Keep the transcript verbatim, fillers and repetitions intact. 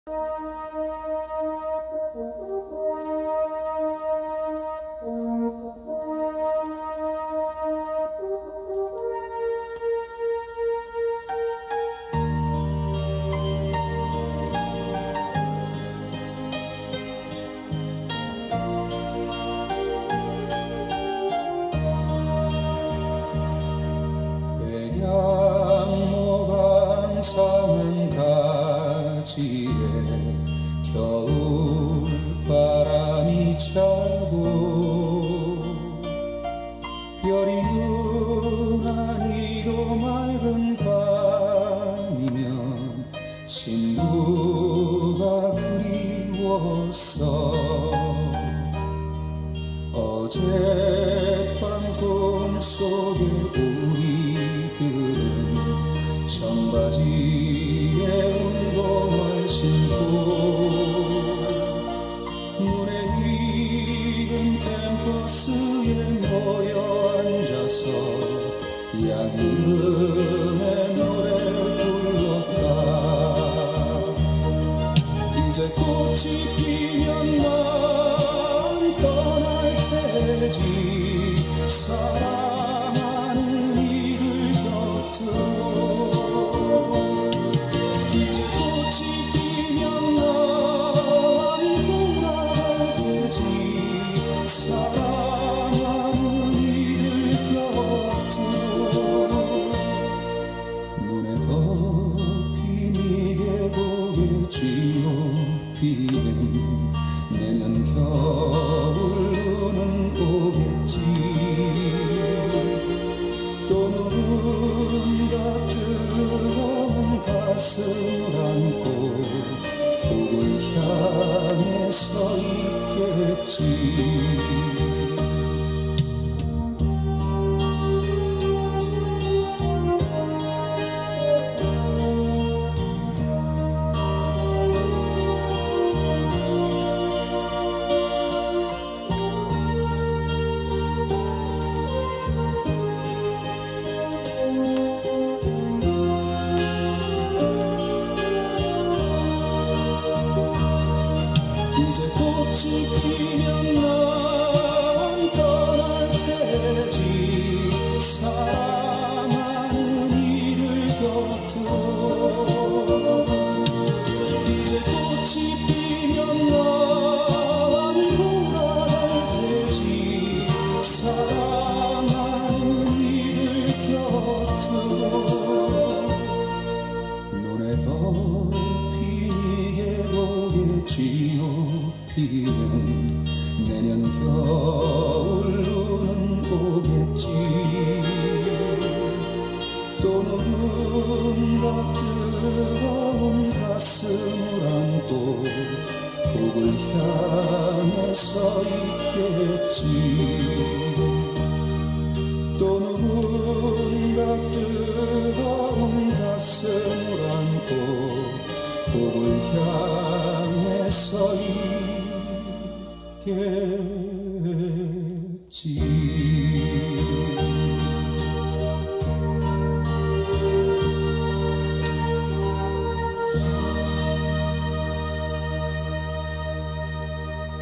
상한 가지에 겨울 바람이 차고 별이 유난히도 맑은 밤이면 친구가 그리웠어. 어젯밤 꿈속에 우리들은 청바지에 운동을 신고 눈에 익은 캠퍼스에 모여 앉아서 양희은의 노래를 불렀다. 이제 꽃이 피면 난 떠날 테지 사랑하는 이들 곁으로. 내년 겨울은 오겠지. 또 누군가 뜨거운 가슴을 안고 북을 향해 서 있겠지. 이제 꽃이 피면 난 떠날 테지 사랑하는 이들 곁으로. 이제 꽃이 피면 난 돌아갈 테지 사랑하는 이들 곁으로. 눈에 더 피게 보겠지요. 피는 내년 겨울은 오겠지. 또 누군가 뜨거운 가슴을 안고 북을 향해 서 있겠지. 또 누군가 뜨거운 가슴을 안고 북을 향해 서 있겠지.